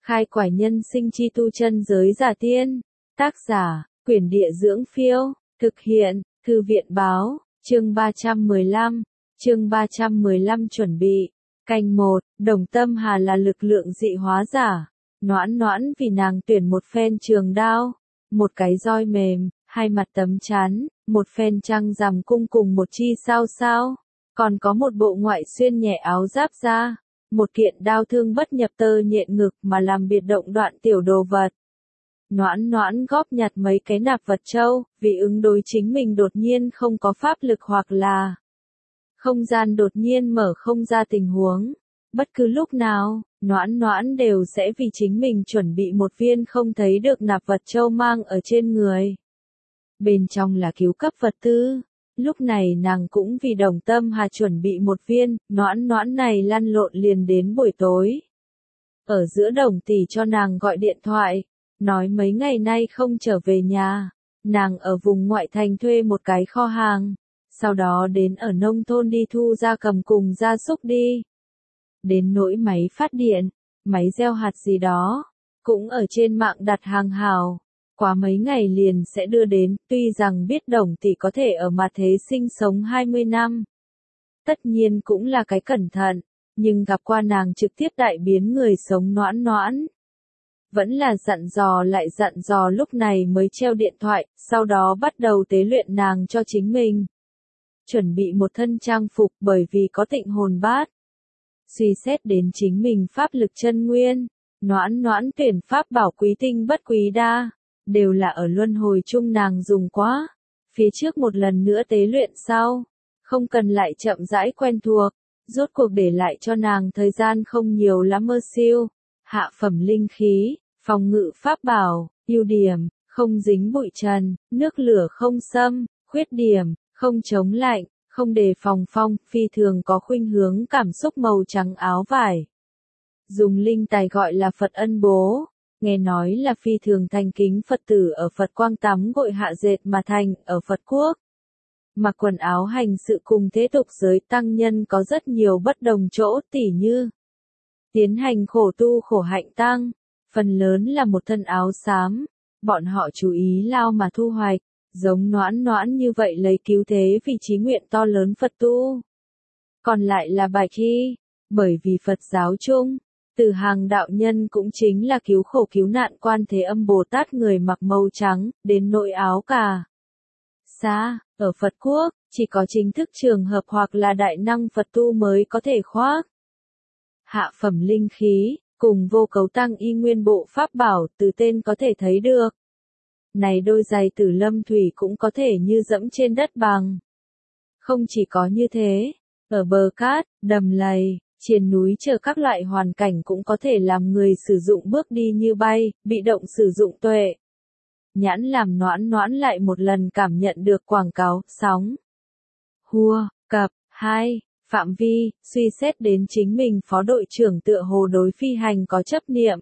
Khai quải nhân sinh chi tu chân giới giả tiên. Tác giả, Quyển Địa Dưỡng Phiêu. Thực hiện, Thư viện Báo. Chương 315. Chương 315 chuẩn bị. Canh 1, Đồng Tâm Hà là lực lượng dị hóa giả. Noãn Noãn vì nàng tuyển một phen trường đao, một cái roi mềm, hai mặt tấm chắn, một phen trăng rằm cung cùng một chi sao sao, còn có một bộ ngoại xuyên nhẹ áo giáp da, một kiện đao thương bất nhập tơ nhện ngực mà làm biệt động đoạn tiểu đồ vật. Noãn Noãn góp nhặt mấy cái nạp vật châu, vì ứng đối chính mình đột nhiên không có pháp lực hoặc là không gian đột nhiên mở không ra tình huống. Bất cứ lúc nào, Noãn Noãn đều sẽ vì chính mình chuẩn bị một viên không thấy được nạp vật châu mang ở trên người. Bên trong là cứu cấp vật tư. Lúc này nàng cũng vì Đồng Tâm Hà chuẩn bị một viên, Noãn Noãn này lăn lộn liền đến buổi tối. Ở giữa Đồng tỷ cho nàng gọi điện thoại, nói mấy ngày nay không trở về nhà, nàng ở vùng ngoại thành thuê một cái kho hàng, sau đó đến ở nông thôn đi thu gia cầm cùng gia súc đi. Đến nỗi máy phát điện, máy gieo hạt gì đó, cũng ở trên mạng đặt hàng hào, quá mấy ngày liền sẽ đưa đến, tuy rằng biết Đồng tỷ có thể ở mặt thế sinh sống 20 năm. Tất nhiên cũng là cái cẩn thận, nhưng gặp qua nàng trực tiếp đại biến người sống Noãn Noãn. Vẫn là dặn dò lại dặn dò lúc này mới treo điện thoại, sau đó bắt đầu tế luyện nàng cho chính mình. Chuẩn bị một thân trang phục bởi vì có tịnh hồn bát. Suy xét đến chính mình pháp lực chân nguyên, Noãn Noãn tuyển pháp bảo quý tinh bất quý đa, đều là ở luân hồi chung nàng dùng quá. Phía trước một lần nữa tế luyện sau, không cần lại chậm rãi quen thuộc, rốt cuộc để lại cho nàng thời gian không nhiều lắm mơ siêu. Hạ phẩm linh khí, phòng ngự pháp bảo, ưu điểm, không dính bụi trần, nước lửa không xâm, khuyết điểm, không chống lạnh, không đề phòng phong, phi thường có khuynh hướng cảm xúc màu trắng áo vải. Dùng linh tài gọi là Phật Ân Bố, nghe nói là phi thường thành kính Phật tử ở Phật Quang tắm gội hạ dệt mà thành, ở Phật Quốc. Mặc quần áo hành sự cùng thế tục giới tăng nhân có rất nhiều bất đồng chỗ, tỉ như tiến hành khổ tu khổ hạnh tăng, phần lớn là một thân áo xám, bọn họ chú ý lao mà thu hoạch, giống Noãn Noãn như vậy lấy cứu thế vì chí nguyện to lớn Phật tu. Còn lại là bài khi, bởi vì Phật giáo chung, từ hàng đạo nhân cũng chính là cứu khổ cứu nạn Quan Thế Âm Bồ Tát người mặc màu trắng, đến nội áo cà sa, ở Phật Quốc, chỉ có chính thức trường hợp hoặc là đại năng Phật tu mới có thể khoác. Hạ phẩm linh khí, cùng vô cấu tăng y nguyên bộ pháp bảo từ tên có thể thấy được. Này đôi giày Tử Lâm Thủy cũng có thể như dẫm trên đất bằng. Không chỉ có như thế, ở bờ cát, đầm lầy, trên núi chờ các loại hoàn cảnh cũng có thể làm người sử dụng bước đi như bay, bị động sử dụng tuệ. Nhãn làm Noãn Noãn lại một lần cảm nhận được quảng cáo, sóng. Hua, cập, 2, phạm vi, suy xét đến chính mình phó đội trưởng tựa hồ đối phi hành có chấp niệm.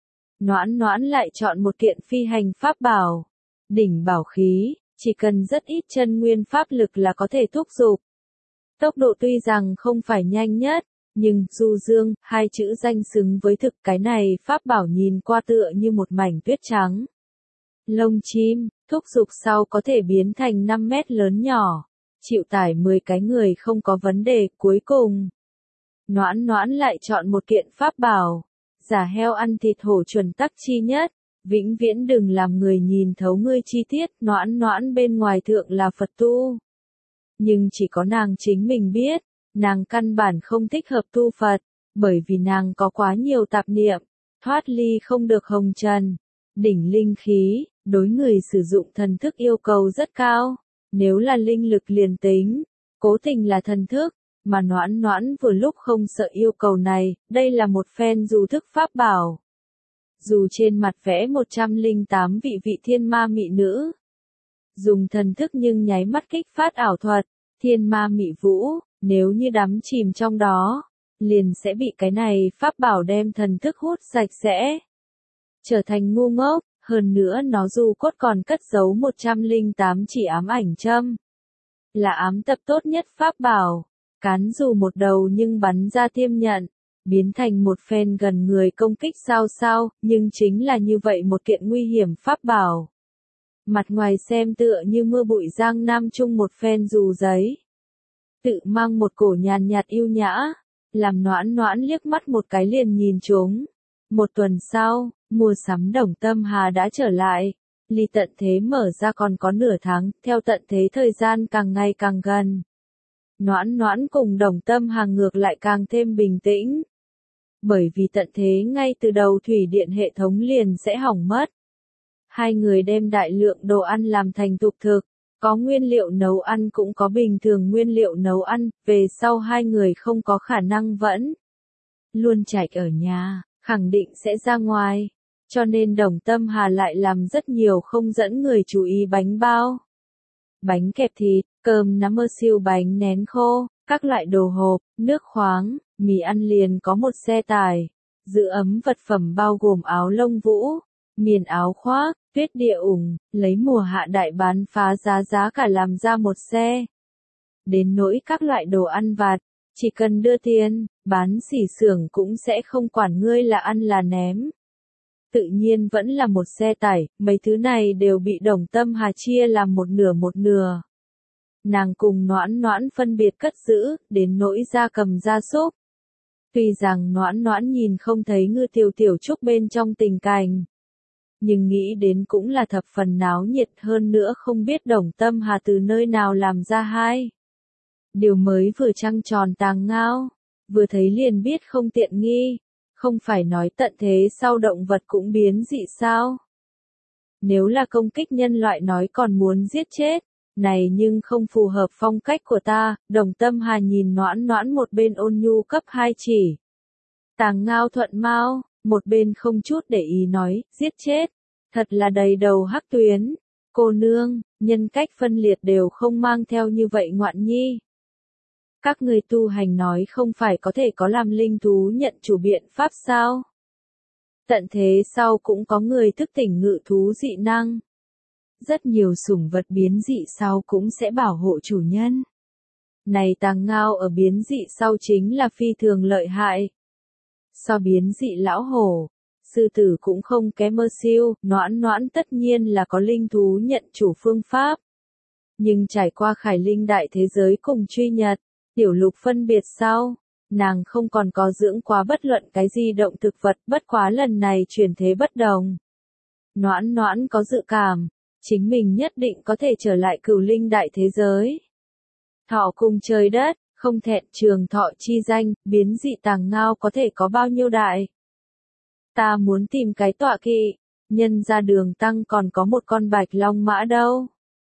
Noãn Noãn lại chọn một kiện phi hành pháp bảo. Đỉnh bảo khí, chỉ cần rất ít chân nguyên pháp lực là có thể thúc giục. Tốc độ tuy rằng không phải nhanh nhất, nhưng du dương, hai chữ danh xứng với thực cái này pháp bảo nhìn qua tựa như một mảnh tuyết trắng. Lông chim, thúc giục sau có thể biến thành 5 mét lớn nhỏ, chịu tải 10 cái người không có vấn đề. Cuối cùng, Noãn Noãn lại chọn một kiện pháp bảo, giả heo ăn thịt hổ chuẩn tắc chi nhất, vĩnh viễn đừng làm người nhìn thấu ngươi chi tiết. Noãn Noãn bên ngoài thượng là Phật tu, nhưng chỉ có nàng chính mình biết, nàng căn bản không thích hợp tu Phật, bởi vì nàng có quá nhiều tạp niệm, thoát ly không được hồng trần. Đỉnh linh khí, đối người sử dụng thần thức yêu cầu rất cao, nếu là linh lực liền tính, cố tình là thần thức, mà Noãn Noãn vừa lúc không sợ yêu cầu này, đây là một phen dù thức pháp bảo. Dù trên mặt vẽ 108 vị thiên ma mị nữ, dùng thần thức nhưng nháy mắt kích phát ảo thuật, thiên ma mị vũ, nếu như đắm chìm trong đó, liền sẽ bị cái này pháp bảo đem thần thức hút sạch sẽ, trở thành ngu ngốc. Hơn nữa nó dù cốt còn cất giấu 108 chỉ ám ảnh châm, là ám tập tốt nhất pháp bảo, cán dù một đầu nhưng bắn ra tiêm nhận, biến thành một phen gần người công kích sao, nhưng chính là như vậy một kiện nguy hiểm pháp bảo. Mặt ngoài xem tựa như mưa bụi giang nam chung một phen dù giấy. Tự mang một cổ nhàn nhạt yêu nhã, làm Noãn Noãn liếc mắt một cái liền nhìn chúng. Một tuần sau, mua sắm Đồng Tâm Hà đã trở lại. Ly tận thế mở ra còn có nửa tháng, theo tận thế thời gian càng ngày càng gần. Noãn Noãn cùng Đồng Tâm Hà ngược lại càng thêm bình tĩnh. Bởi vì tận thế ngay từ đầu thủy điện hệ thống liền sẽ hỏng mất. Hai người đem đại lượng đồ ăn làm thành tục thực, có nguyên liệu nấu ăn cũng có bình thường nguyên liệu nấu ăn, về sau hai người không có khả năng vẫn luôn chạy ở nhà, khẳng định sẽ ra ngoài. Cho nên Đồng Tâm Hà lại làm rất nhiều không dẫn người chú ý bánh bao, bánh kẹp thịt, cơm nắm mơ siêu bánh nén khô, các loại đồ hộp, nước khoáng, mì ăn liền có một xe tải. Giữ ấm vật phẩm bao gồm áo lông vũ, miền áo khoác, tuyết địa ủng, lấy mùa hạ đại bán phá giá cả làm ra một xe. Đến nỗi các loại đồ ăn vặt, chỉ cần đưa tiền, bán xỉ xưởng cũng sẽ không quản ngươi là ăn là ném. Tự nhiên vẫn là một xe tải, mấy thứ này đều bị Đồng Tâm Hà chia làm một nửa. Nàng cùng Noãn Noãn phân biệt cất giữ, đến nỗi gia cầm gia súc. Tuy rằng Noãn Noãn nhìn không thấy Ngư Tiểu Trúc bên trong tình cảnh, nhưng nghĩ đến cũng là thập phần náo nhiệt, hơn nữa không biết Đồng Tâm Hà từ nơi nào làm ra hai điều mới vừa trăng tròn tàng ngao, vừa thấy liền biết không tiện nghi, không phải nói tận thế sau động vật cũng biến dị sao? Nếu là công kích nhân loại nói còn muốn giết chết, này nhưng không phù hợp phong cách của ta. Đồng Tâm Hà nhìn Noãn Noãn một bên ôn nhu cấp hai chỉ tàng ngao thuận mau, một bên không chút để ý nói, giết chết, thật là đầy đầu hắc tuyến, cô nương, nhân cách phân liệt đều không mang theo như vậy ngoạn nhi. Các người tu hành nói không phải có thể có làm linh thú nhận chủ biện pháp sao? Tận thế sau cũng có người thức tỉnh ngự thú dị năng. Rất nhiều sủng vật biến dị sau cũng sẽ bảo hộ chủ nhân. Này tàng ngao ở biến dị sau chính là phi thường lợi hại. So biến dị lão hổ, sư tử cũng không kém mơ siêu, Noãn Noãn tất nhiên là có linh thú nhận chủ phương pháp. Nhưng trải qua khải linh đại thế giới cùng truy nhật, tiểu lục phân biệt sau, nàng không còn có dưỡng quá bất luận cái gì động thực vật, bất quá lần này chuyển thế bất đồng. Noãn Noãn có dự cảm, chính mình nhất định có thể trở lại cửu linh đại thế giới. Thọ cùng trời đất, không thẹn trường thọ chi danh, biến dị tàng ngao có thể có bao nhiêu đại. Ta muốn tìm cái tọa kỵ, nhân ra Đường Tăng còn có một con bạch long mã đâu.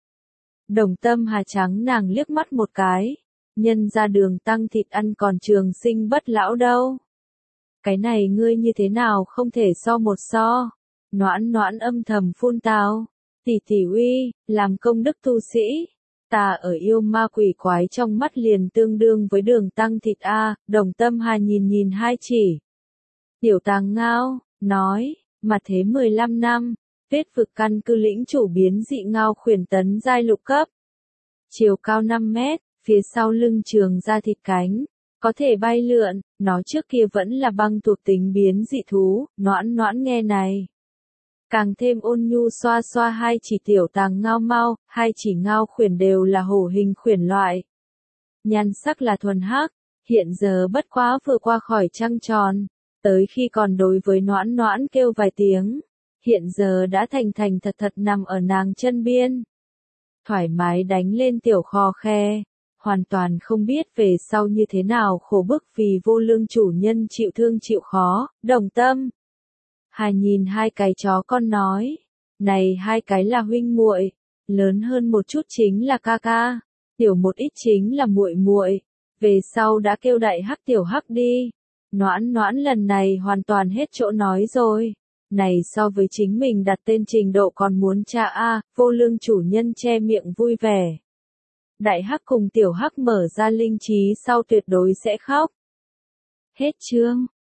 Đồng Tâm Hà trắng nàng liếc mắt một cái, nhân ra Đường Tăng thịt ăn còn trường sinh bất lão đâu. Cái này ngươi như thế nào không thể so một so. Noãn Noãn âm thầm phun tào, tỷ tỷ uy, làm công đức tu sĩ. Ta ở yêu ma quỷ quái trong mắt liền tương đương với Đường Tăng thịt a. Đồng Tâm Hà nhìn hai chỉ tiểu tàng ngao, nói, mà thế 15 năm, Tuyết vực căn cứ lĩnh chủ biến dị ngao khuyển tấn giai lục cấp. Chiều cao 5 mét, phía sau lưng trường ra thịt cánh, có thể bay lượn, nó trước kia vẫn là băng thuộc tính biến dị thú. Noãn Noãn nghe này, càng thêm ôn nhu xoa xoa hai chỉ tiểu tàng ngao mau, hai chỉ ngao khuyển đều là hổ hình khuyển loại. Nhan sắc là thuần hắc, hiện giờ bất quá vừa qua khỏi trăng tròn, tới khi còn đối với Noãn Noãn kêu vài tiếng, hiện giờ đã thành thật nằm ở nàng chân biên. Thoải mái đánh lên tiểu khò khe, hoàn toàn không biết về sau như thế nào khổ bức vì vô lương chủ nhân chịu thương chịu khó. Đồng Tâm Hà nhìn hai cái chó con nói, này hai cái là huynh muội, lớn hơn một chút chính là ca ca, tiểu một ít chính là muội muội, về sau đã kêu đại hắc tiểu hắc đi. Noãn Noãn lần này hoàn toàn hết chỗ nói rồi, này so với chính mình đặt tên trình độ còn muốn cha a. Vô lương chủ nhân che miệng vui vẻ. Đại hắc cùng tiểu hắc mở ra linh trí sau tuyệt đối sẽ khóc. Hết chương.